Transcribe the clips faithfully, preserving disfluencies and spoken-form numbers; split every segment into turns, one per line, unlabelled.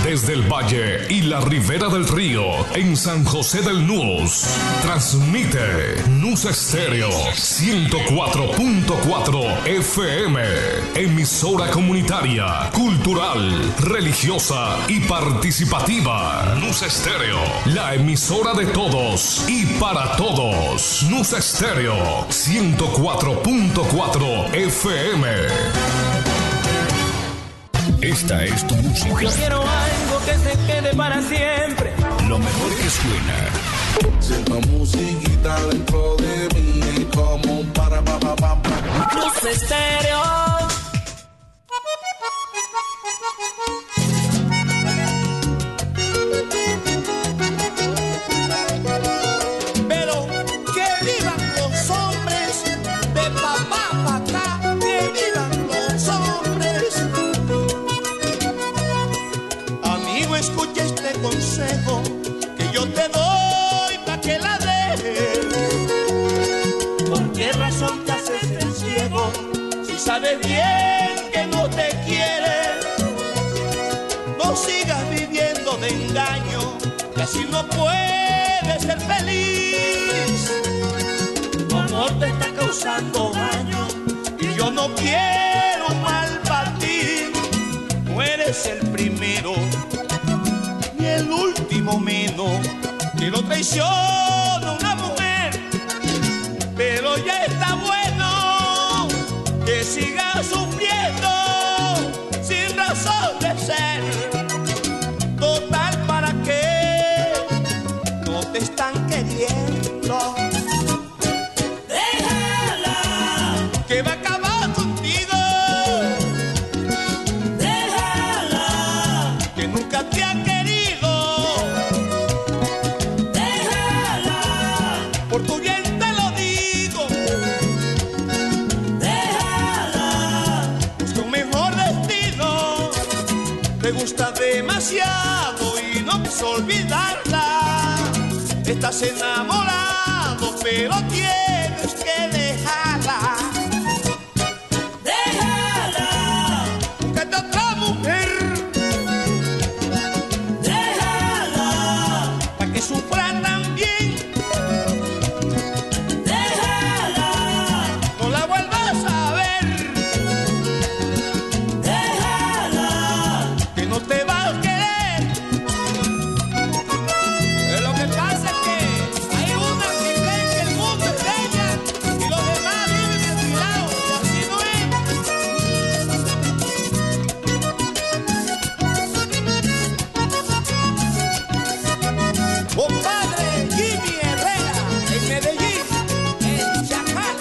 desde el Valle y la Ribera del Río, en San José del Nus, transmite Nus Estéreo ciento cuatro punto cuatro F M, emisora comunitaria, cultural, religiosa y participativa. Nus Estéreo, la emisora de todos y para todos. Nus Estéreo ciento cuatro punto cuatro F M. Esta es tu música.
Yo quiero algo que se quede para siempre.
Lo mejor que suena.
Siento musiquita dentro de mí como un para pa pa pa pa.
Nus Estéreo.
Pero que vivan los hombres de papá pa' acá, que vivan los hombres. Amigo, escucha este consejo que yo te doy pa' que la dejes. ¿Por qué razón te haces el ciego si sabes bien que no te quiere? No sigas viviendo de engaño, que así no puedes ser feliz. Tu amor te está causando daño y yo no quiero mal para ti. No eres el primero ni el último menos que lo traiciona una mujer, pero ya está bueno que sigas sufriendo sin razón de ser. Total, ¿para qué? No te están queriendo. Déjala, que va a acabar contigo. Déjala, que nunca te ha querido. Déjala, por tu bien te lo digo. Déjala, busca un mejor destino. Te gusta demasiado y no puedes olvidarla. Estás enamorado, pero tienes que dejarla. Déjala, búscate otra mujer. Déjala, para que sufra también. Déjala, no la vuelvas a ver. Déjala, que no te va a querer. Es lo que pasa es que hay una que cree que el mundo es de ella y los demás viven de su lado, y así no es. Compadre Jimmy Herrera, en Medellín, el Chacal.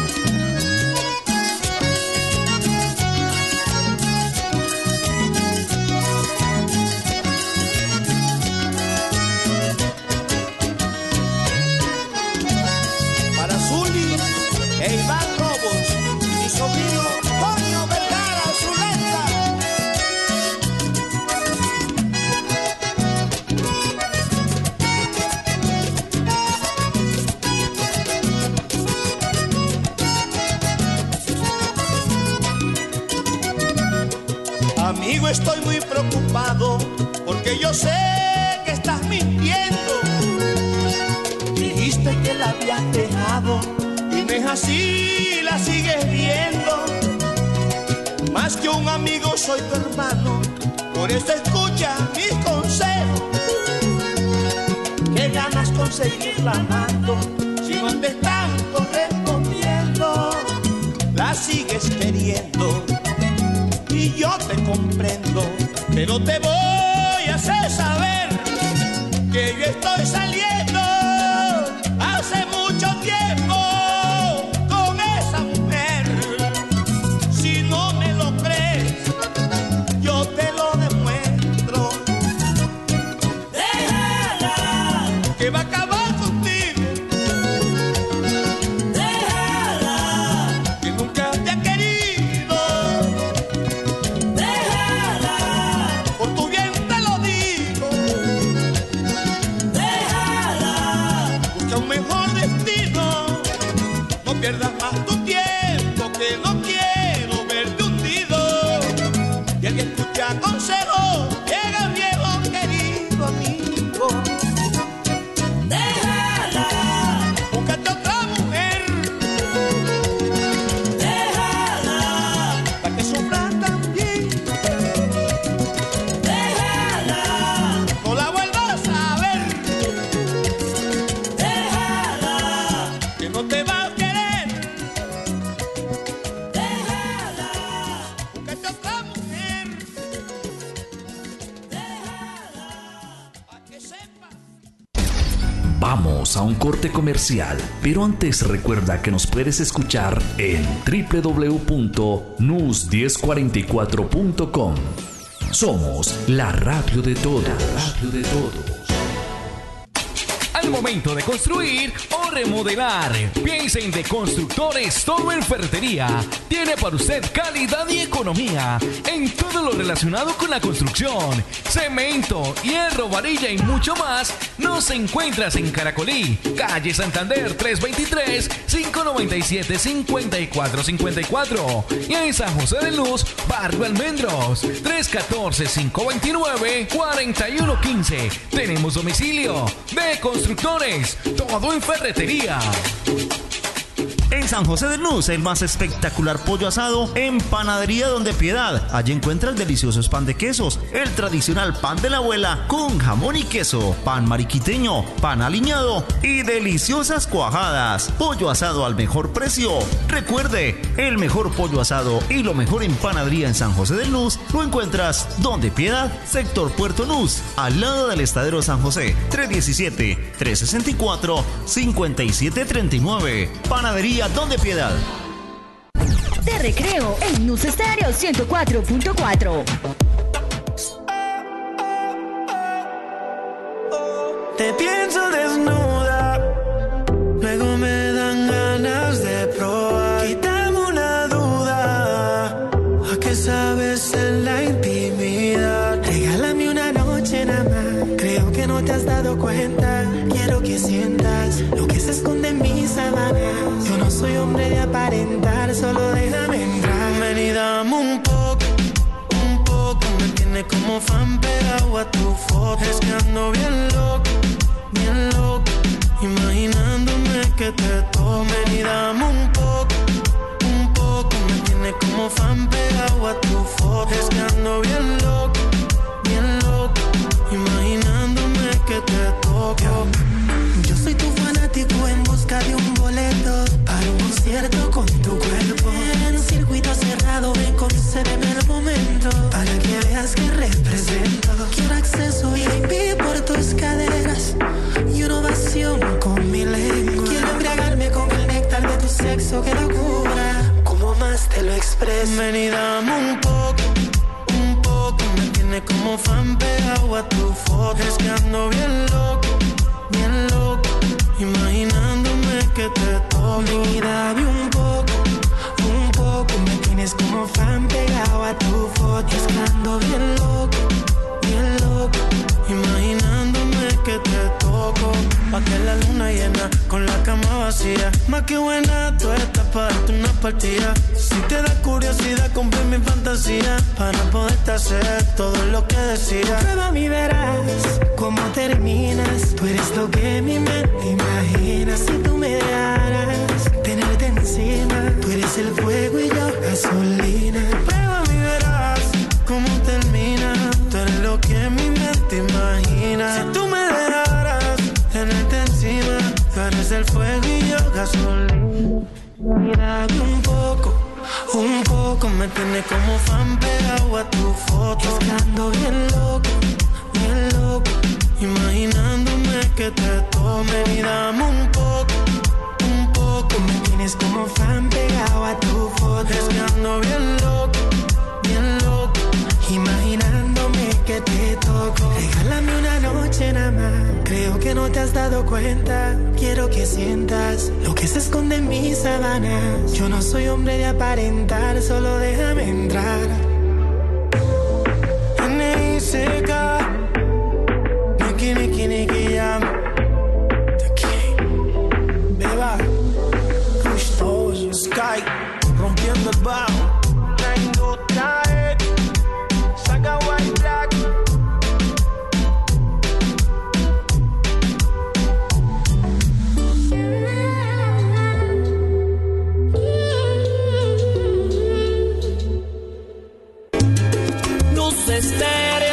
Para Zuli e Iván Robos y mi sobrino Toño Vergara Zuleta. Amigo, estoy muy preocupado porque yo sé que estás mintiendo. Dijiste que la habías dejado y no es así, la sigues viendo. Más que un amigo soy tu hermano, por eso escucha mis consejos. ¿Qué ganas con seguirla amando si no te están correspondiendo? La sigues queriendo y yo te comprendo, pero te voy a hacer saber que yo estoy saliendo hace mucho tiempo con esa mujer. Si no me lo crees, yo te lo demuestro. Déjala, que va a acabar contigo. Déjala, que nunca te ha querido. Déjala, por tu bien te lo digo. Déjala, busca un mejor destino. No pierdas más tu tiempo, que no quiero verte hundido. Y el que escucha consejos llega viejo
Vamos a un corte comercial, pero antes recuerda que nos puedes escuchar en doble u doble u doble u punto news diez cuarenta y cuatro punto com. Somos la radio de todos. La radio de todos.
Al momento de construir o remodelar, piensa en De Constructores Todo en Ferretería. Tiene para usted calidad y economía en todo lo relacionado con la construcción. Cemento, hierro, varilla y mucho más. Nos encuentras en Caracolí, calle Santander trescientos veintitrés, quinientos noventa y siete, cincuenta y cuatro cincuenta y cuatro. Y en San José de Luz, Barrio Almendros, trescientos catorce, quinientos veintinueve, cuarenta y uno quince. Tenemos domicilio de Constructores Todo en Ferretería.
En San José de Luz, el más espectacular pollo asado en Panadería Donde Piedad. Allí encuentra el delicioso pan de quesos, el tradicional pan de la abuela con jamón y queso, pan mariquiteño, pan aliñado y deliciosas cuajadas. Pollo asado al mejor precio. Recuerde, el mejor pollo asado y lo mejor en panadería en San José de Luz lo encuentras Donde Piedad, sector Puerto Luz, al lado del Estadero San José. tres diecisiete, tres sesenta y cuatro, cincuenta y siete treinta y nueve. Panadería Donde Piedad.
De recreo en News Estéreo ciento cuatro punto cuatro.
Te pienso desnuda, luego me dan ganas de probar. Quítame una duda, ¿a qué sabes en la intimidad? Regálame una noche nada más, creo que no te has dado cuenta. Quiero que sientas lo que se esconde en mis sábanas. Yo no soy hombre de aparentar, solo déjame entrar. Ven y dame un poco, un poco. Me tiene como fan pegado a tu foto. Es que ando bien loco, bien loco, imaginándome que te tomo. Ven y dame un poco, un poco. Me tiene como fan pegado a tu foto. Es que ando bien loco, bien loco, imaginándome que te toco. Yo soy tu fanático en busca de un boleto para un concierto con tu cuerpo. En un circuito cerrado, ven, concédeme el momento para que veas que represento. Quiero acceso V I P por tus caderas y una ovación con mi lengua. Quiero embriagarme con el néctar de tu sexo, que locura, como más te lo expreso. Ven y dame un poco, un poco. Me tiene como fan pegado a tu foto. Es que ando bien loco, bien loco, imaginándome que te toco. Y dame un poco, un poco. Me tienes como fan pegado a tu foto. Es que ando bien loco, bien loco, imaginándome que te toco. Pa' que la luna llena con la cama vacía. Más que buena, tú estás para darte una partida. Si te da curiosidad, compré mi fantasía para poderte hacer todo lo que decía. Prueba y verás cómo terminas. Tú eres lo que mi mente imagina. Si tú me dejaras tenerte encima, tú eres el fuego y yo gasolina. Prueba y verás cómo termina. Tú eres lo que mi mente imagina. Si tú me dejaras tenerte encima, tú eres el fuego y yo gasolina. Mírame un poco, un poco. Me tiene como fan pegado a tu foto. Es que ando bien loco, bien loco, imaginándome que te tome. Y dame un poco, un poco. Me tienes como fan pegado a tu foto. Es que ando bien loco, bien loco, imaginándome que te toco. Regálame una noche nada más, creo que no te has dado cuenta. Quiero que sientas lo que se esconde en mis sábanas. Yo no soy hombre de aparentar, solo déjame entrar. N I C K, Niki Niki Niki Jam, The King, Beba, Gustoso, Sky, rompiendo el bajo. Nine to Time, Saga White Black.
News Estéreo